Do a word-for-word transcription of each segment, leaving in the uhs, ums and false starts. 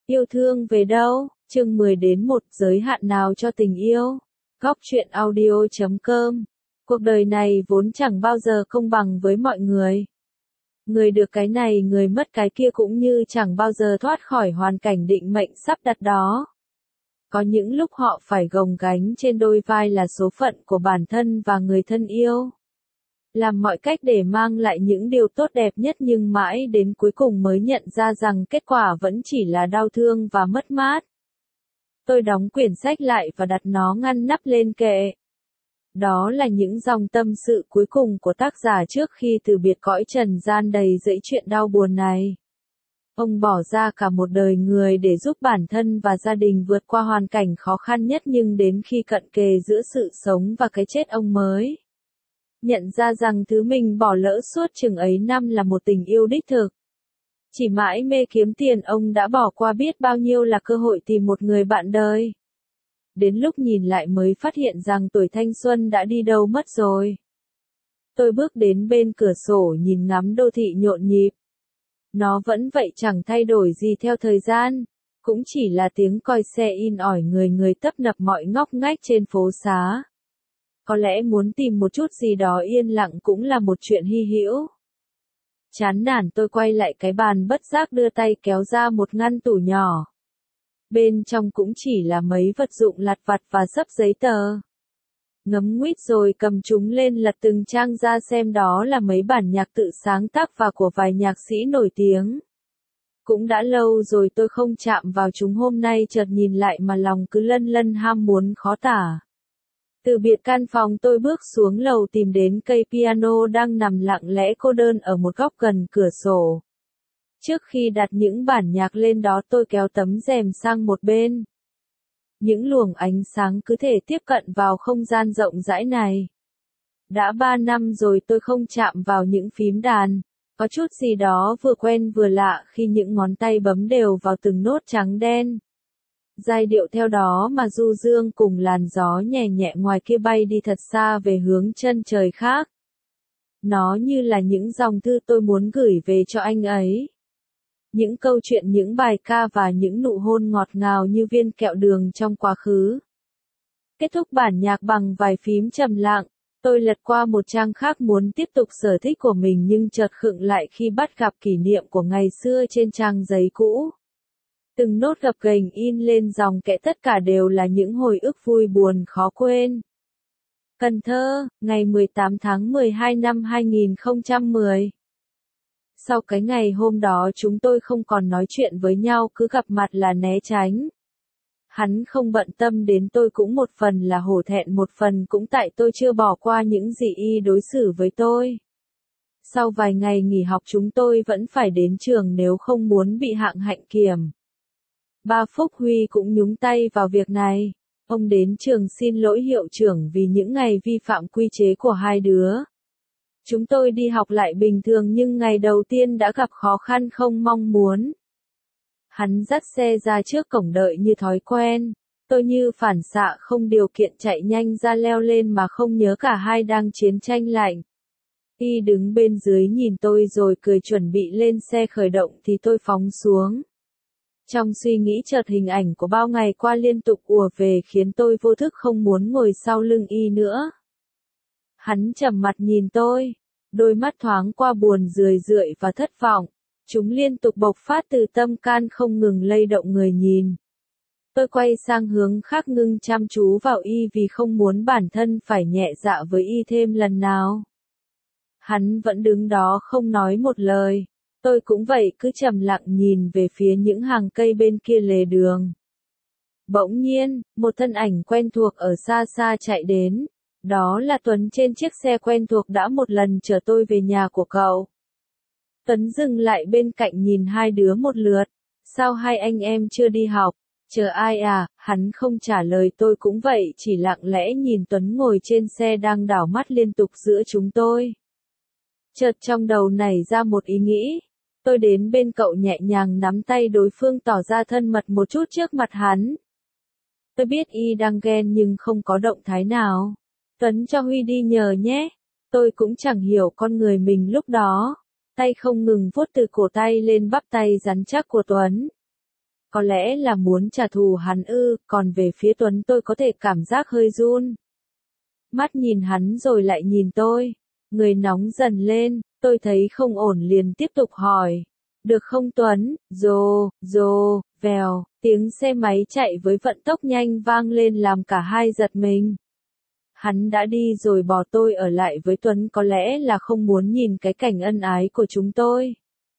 Yêu thương về đâu? Chương mười đến một giới hạn nào cho tình yêu? Góc truyện audio chấm com. Cuộc đời này vốn chẳng bao giờ công bằng với mọi người. Người được cái này người mất cái kia cũng như chẳng bao giờ thoát khỏi hoàn cảnh định mệnh sắp đặt đó. Có những lúc họ phải gồng gánh trên đôi vai là số phận của bản thân và người thân yêu. Làm mọi cách để mang lại những điều tốt đẹp nhất nhưng mãi đến cuối cùng mới nhận ra rằng kết quả vẫn chỉ là đau thương và mất mát. Tôi đóng quyển sách lại và đặt nó ngăn nắp lên kệ. Đó là những dòng tâm sự cuối cùng của tác giả trước khi từ biệt cõi trần gian đầy dẫy chuyện đau buồn này. Ông bỏ ra cả một đời người để giúp bản thân và gia đình vượt qua hoàn cảnh khó khăn nhất, nhưng đến khi cận kề giữa sự sống và cái chết ông mới nhận ra rằng thứ mình bỏ lỡ suốt chừng ấy năm là một tình yêu đích thực. Chỉ mãi mê kiếm tiền, ông đã bỏ qua biết bao nhiêu là cơ hội tìm một người bạn đời. Đến lúc nhìn lại mới phát hiện rằng tuổi thanh xuân đã đi đâu mất rồi. Tôi bước đến bên cửa sổ nhìn ngắm đô thị nhộn nhịp. Nó vẫn vậy, chẳng thay đổi gì theo thời gian. Cũng chỉ là tiếng còi xe in ỏi, người người tấp nập mọi ngóc ngách trên phố xá. Có lẽ muốn tìm một chút gì đó yên lặng cũng là một chuyện hy hữu. Chán nản, tôi quay lại cái bàn, bất giác đưa tay kéo ra một ngăn tủ nhỏ. Bên trong cũng chỉ là mấy vật dụng lặt vặt và xấp giấy tờ. Ngấm nguýt rồi cầm chúng lên lật từng trang ra xem, đó là mấy bản nhạc tự sáng tác và của vài nhạc sĩ nổi tiếng. Cũng đã lâu rồi tôi không chạm vào chúng, hôm nay chợt nhìn lại mà lòng cứ lân lân ham muốn khó tả. Từ biệt căn phòng, tôi bước xuống lầu tìm đến cây piano đang nằm lặng lẽ cô đơn ở một góc gần cửa sổ. Trước khi đặt những bản nhạc lên đó, tôi kéo tấm rèm sang một bên. Những luồng ánh sáng cứ thể tiếp cận vào không gian rộng rãi này. Đã ba năm rồi tôi không chạm vào những phím đàn. Có chút gì đó vừa quen vừa lạ khi những ngón tay bấm đều vào từng nốt trắng đen. Giai điệu theo đó mà du dương cùng làn gió nhẹ nhẹ ngoài kia bay đi thật xa về hướng chân trời khác. Nó như là những dòng thư tôi muốn gửi về cho anh ấy. Những câu chuyện, những bài ca và những nụ hôn ngọt ngào như viên kẹo đường trong quá khứ. Kết thúc bản nhạc bằng vài phím trầm lặng, tôi lật qua một trang khác muốn tiếp tục sở thích của mình, nhưng chợt khựng lại khi bắt gặp kỷ niệm của ngày xưa trên trang giấy cũ. Từng nốt gập ghềnh in lên dòng kẽ, tất cả đều là những hồi ức vui buồn khó quên. Cần Thơ, ngày mười tám tháng mười hai năm hai nghìn không trăm mười. Sau cái ngày hôm đó chúng tôi không còn nói chuyện với nhau, cứ gặp mặt là né tránh. Hắn không bận tâm đến tôi, cũng một phần là hổ thẹn, một phần cũng tại tôi chưa bỏ qua những gì y đối xử với tôi. Sau vài ngày nghỉ học chúng tôi vẫn phải đến trường nếu không muốn bị hạng hạnh kiểm. Ba Phúc Huy cũng nhúng tay vào việc này. Ông đến trường xin lỗi hiệu trưởng vì những ngày vi phạm quy chế của hai đứa. Chúng tôi đi học lại bình thường, nhưng ngày đầu tiên đã gặp khó khăn không mong muốn. Hắn dắt xe ra trước cổng đợi như thói quen. Tôi như phản xạ không điều kiện chạy nhanh ra leo lên mà không nhớ cả hai đang chiến tranh lạnh. Y đứng bên dưới nhìn tôi rồi cười, chuẩn bị lên xe khởi động thì tôi phóng xuống. Trong suy nghĩ chợt hình ảnh của bao ngày qua liên tục ùa về khiến tôi vô thức không muốn ngồi sau lưng y nữa. Hắn trầm mặt nhìn tôi, đôi mắt thoáng qua buồn rười rượi và thất vọng. Chúng liên tục bộc phát từ tâm can không ngừng lay động người nhìn. Tôi quay sang hướng khác ngưng chăm chú vào y vì không muốn bản thân phải nhẹ dạ với y thêm lần nào. Hắn vẫn đứng đó không nói một lời. Tôi cũng vậy, cứ trầm lặng nhìn về phía những hàng cây bên kia lề đường. Bỗng nhiên, một thân ảnh quen thuộc ở xa xa chạy đến. Đó là Tuấn trên chiếc xe quen thuộc đã một lần chở tôi về nhà của cậu. Tuấn dừng lại bên cạnh nhìn hai đứa một lượt. Sao hai anh em chưa đi học? Chờ ai à? Hắn không trả lời, tôi cũng vậy, chỉ lặng lẽ nhìn Tuấn ngồi trên xe đang đảo mắt liên tục giữa chúng tôi. Chợt trong đầu nảy ra một ý nghĩ. Tôi đến bên cậu nhẹ nhàng nắm tay đối phương, tỏ ra thân mật một chút trước mặt hắn. Tôi biết y đang ghen nhưng không có động thái nào. Tuấn cho Huy đi nhờ nhé. Tôi cũng chẳng hiểu con người mình lúc đó. Tay không ngừng vuốt từ cổ tay lên bắp tay rắn chắc của Tuấn. Có lẽ là muốn trả thù hắn ư, còn về phía Tuấn tôi có thể cảm giác hơi run. Mắt nhìn hắn rồi lại nhìn tôi. Người nóng dần lên, tôi thấy không ổn liền tiếp tục hỏi. Được không Tuấn? Rồ, rồ, vèo, tiếng xe máy chạy với vận tốc nhanh vang lên làm cả hai giật mình. Hắn đã đi rồi bỏ tôi ở lại với Tuấn có lẽ là không muốn nhìn cái cảnh ân ái của chúng tôi.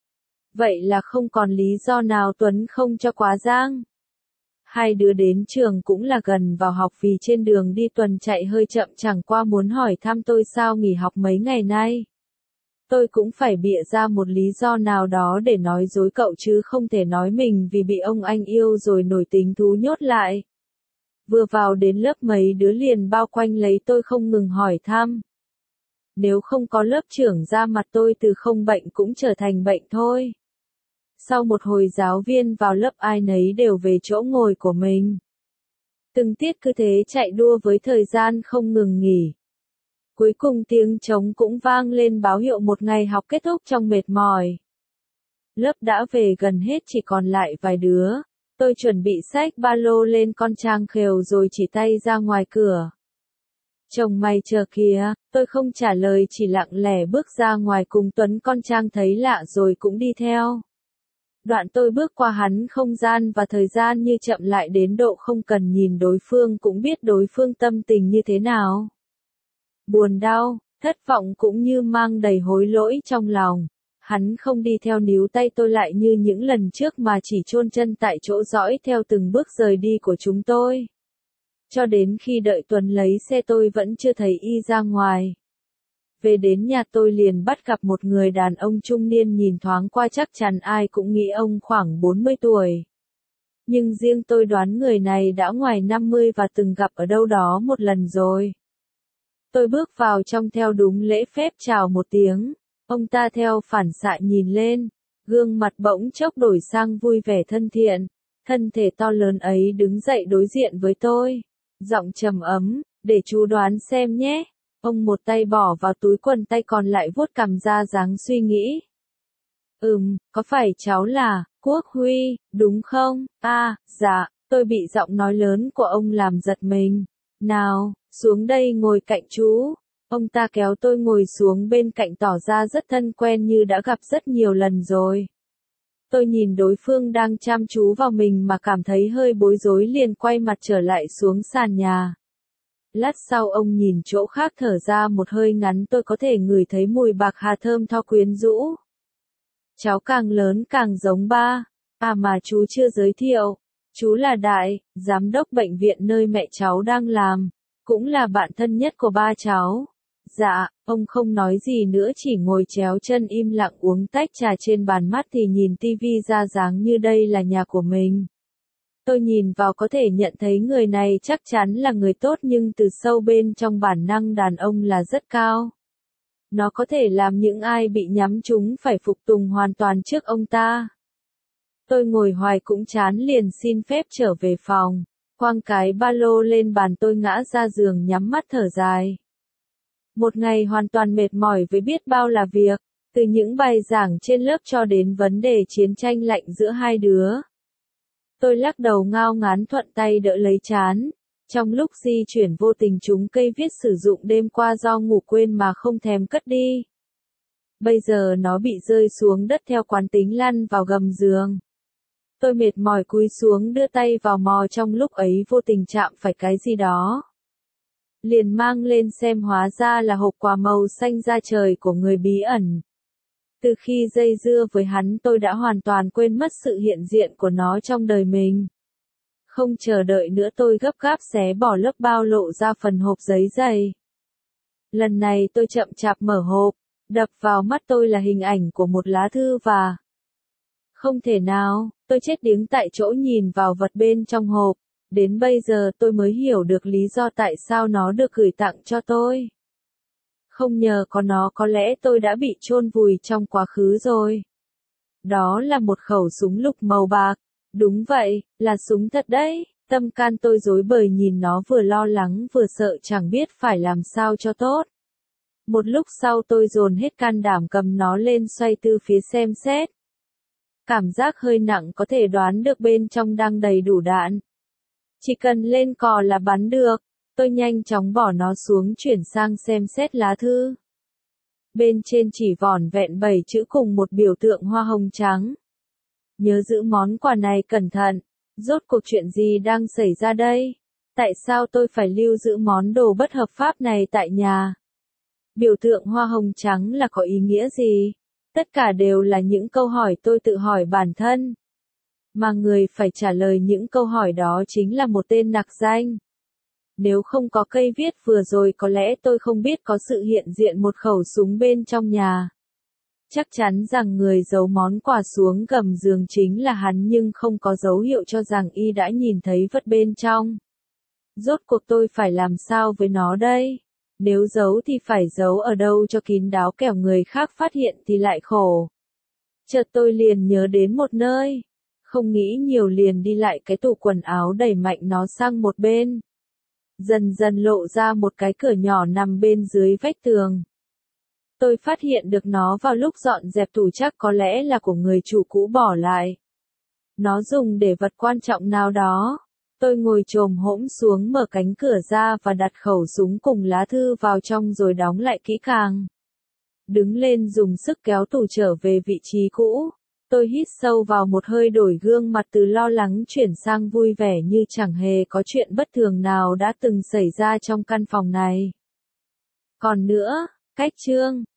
Vậy là không còn lý do nào Tuấn không cho quá giang. Hai đứa đến trường cũng là gần vào học vì trên đường đi Tuần chạy hơi chậm chẳng qua muốn hỏi thăm tôi sao nghỉ học mấy ngày nay. Tôi cũng phải bịa ra một lý do nào đó để nói dối cậu chứ không thể nói mình vì bị ông anh yêu rồi nổi tính thú nhốt lại. Vừa vào đến lớp mấy đứa liền bao quanh lấy tôi không ngừng hỏi thăm. Nếu không có lớp trưởng ra mặt tôi từ không bệnh cũng trở thành bệnh thôi. Sau một hồi giáo viên vào lớp ai nấy đều về chỗ ngồi của mình. Từng tiết cứ thế chạy đua với thời gian không ngừng nghỉ. Cuối cùng tiếng trống cũng vang lên báo hiệu một ngày học kết thúc trong mệt mỏi. Lớp đã về gần hết chỉ còn lại vài đứa. Tôi chuẩn bị xách ba lô lên con trang khều rồi chỉ tay ra ngoài cửa. Chồng mày chờ kìa, tôi không trả lời chỉ lặng lẽ bước ra ngoài cùng Tuấn con trang thấy lạ rồi cũng đi theo. Đoạn tôi bước qua hắn không gian và thời gian như chậm lại đến độ không cần nhìn đối phương cũng biết đối phương tâm tình như thế nào. Buồn đau, thất vọng cũng như mang đầy hối lỗi trong lòng. Hắn không đi theo níu tay tôi lại như những lần trước mà chỉ chôn chân tại chỗ dõi theo từng bước rời đi của chúng tôi. Cho đến khi đợi Tuấn lấy xe tôi vẫn chưa thấy y ra ngoài. Về đến nhà tôi liền bắt gặp một người đàn ông trung niên nhìn thoáng qua chắc chắn ai cũng nghĩ ông khoảng bốn mươi tuổi. Nhưng riêng tôi đoán người này đã ngoài năm mươi và từng gặp ở đâu đó một lần rồi. Tôi bước vào trong theo đúng lễ phép chào một tiếng. Ông ta theo phản xạ nhìn lên, gương mặt bỗng chốc đổi sang vui vẻ thân thiện. Thân thể to lớn ấy đứng dậy đối diện với tôi. Giọng trầm ấm, để chú đoán xem nhé. Ông một tay bỏ vào túi quần tay còn lại vuốt cằm ra dáng suy nghĩ. Ừm, có phải cháu là Quốc Huy, đúng không? À, dạ, tôi bị giọng nói lớn của ông làm giật mình. Nào, xuống đây ngồi cạnh chú. Ông ta kéo tôi ngồi xuống bên cạnh tỏ ra rất thân quen như đã gặp rất nhiều lần rồi. Tôi nhìn đối phương đang chăm chú vào mình mà cảm thấy hơi bối rối liền quay mặt trở lại xuống sàn nhà. Lát sau ông nhìn chỗ khác thở ra một hơi ngắn tôi có thể ngửi thấy mùi bạc hà thơm tho quyến rũ. Cháu càng lớn càng giống ba. À mà chú chưa giới thiệu. Chú là Đại, giám đốc bệnh viện nơi mẹ cháu đang làm. Cũng là bạn thân nhất của ba cháu. Dạ, ông không nói gì nữa chỉ ngồi chéo chân im lặng uống tách trà trên bàn mắt thì nhìn tivi ra dáng như đây là nhà của mình. Tôi nhìn vào có thể nhận thấy người này chắc chắn là người tốt nhưng từ sâu bên trong bản năng đàn ông là rất cao. Nó có thể làm những ai bị nhắm trúng phải phục tùng hoàn toàn trước ông ta. Tôi ngồi hoài cũng chán liền xin phép trở về phòng. Quăng cái ba lô lên bàn tôi ngã ra giường nhắm mắt thở dài. Một ngày hoàn toàn mệt mỏi với biết bao là việc, từ những bài giảng trên lớp cho đến vấn đề chiến tranh lạnh giữa hai đứa. Tôi lắc đầu ngao ngán thuận tay đỡ lấy trán. Trong lúc di chuyển vô tình trúng cây viết sử dụng đêm qua do ngủ quên mà không thèm cất đi. Bây giờ nó bị rơi xuống đất theo quán tính lăn vào gầm giường. Tôi mệt mỏi cúi xuống đưa tay vào mò trong lúc ấy vô tình chạm phải cái gì đó. Liền mang lên xem hóa ra là hộp quà màu xanh da trời của người bí ẩn. Từ khi dây dưa với hắn tôi đã hoàn toàn quên mất sự hiện diện của nó trong đời mình. Không chờ đợi nữa tôi gấp gáp xé bỏ lớp bao lộ ra phần hộp giấy dày. Lần này tôi chậm chạp mở hộp, đập vào mắt tôi là hình ảnh của một lá thư và... Không thể nào, tôi chết điếng tại chỗ nhìn vào vật bên trong hộp. Đến bây giờ tôi mới hiểu được lý do tại sao nó được gửi tặng cho tôi. Không nhờ có nó có lẽ tôi đã bị chôn vùi trong quá khứ rồi. Đó là một khẩu súng lục màu bạc. Đúng vậy, là súng thật đấy. Tâm can tôi rối bời nhìn nó vừa lo lắng vừa sợ chẳng biết phải làm sao cho tốt. Một lúc sau tôi dồn hết can đảm cầm nó lên xoay từ phía xem xét. Cảm giác hơi nặng có thể đoán được bên trong đang đầy đủ đạn. Chỉ cần lên cò là bắn được. Tôi nhanh chóng bỏ nó xuống chuyển sang xem xét lá thư. Bên trên chỉ vỏn vẹn bảy chữ cùng một biểu tượng hoa hồng trắng. Nhớ giữ món quà này cẩn thận. Rốt cuộc chuyện gì đang xảy ra đây? Tại sao tôi phải lưu giữ món đồ bất hợp pháp này tại nhà? Biểu tượng hoa hồng trắng là có ý nghĩa gì? Tất cả đều là những câu hỏi tôi tự hỏi bản thân. Mà người phải trả lời những câu hỏi đó chính là một tên nặc danh. Nếu không có cây viết vừa rồi có lẽ tôi không biết có sự hiện diện một khẩu súng bên trong nhà. Chắc chắn rằng người giấu món quà xuống gầm giường chính là hắn nhưng không có dấu hiệu cho rằng y đã nhìn thấy vật bên trong. Rốt cuộc tôi phải làm sao với nó đây? Nếu giấu thì phải giấu ở đâu cho kín đáo kẻo người khác phát hiện thì lại khổ. Chợt tôi liền nhớ đến một nơi. Không nghĩ nhiều liền đi lại cái tủ quần áo đẩy mạnh nó sang một bên. Dần dần lộ ra một cái cửa nhỏ nằm bên dưới vách tường. Tôi phát hiện được nó vào lúc dọn dẹp tủ chắc có lẽ là của người chủ cũ bỏ lại. Nó dùng để vật quan trọng nào đó. Tôi ngồi chồm hổm xuống mở cánh cửa ra và đặt khẩu súng cùng lá thư vào trong rồi đóng lại kỹ càng. Đứng lên dùng sức kéo tủ trở về vị trí cũ. Tôi hít sâu vào một hơi đổi gương mặt từ lo lắng chuyển sang vui vẻ như chẳng hề có chuyện bất thường nào đã từng xảy ra trong căn phòng này. Còn nữa, cách chương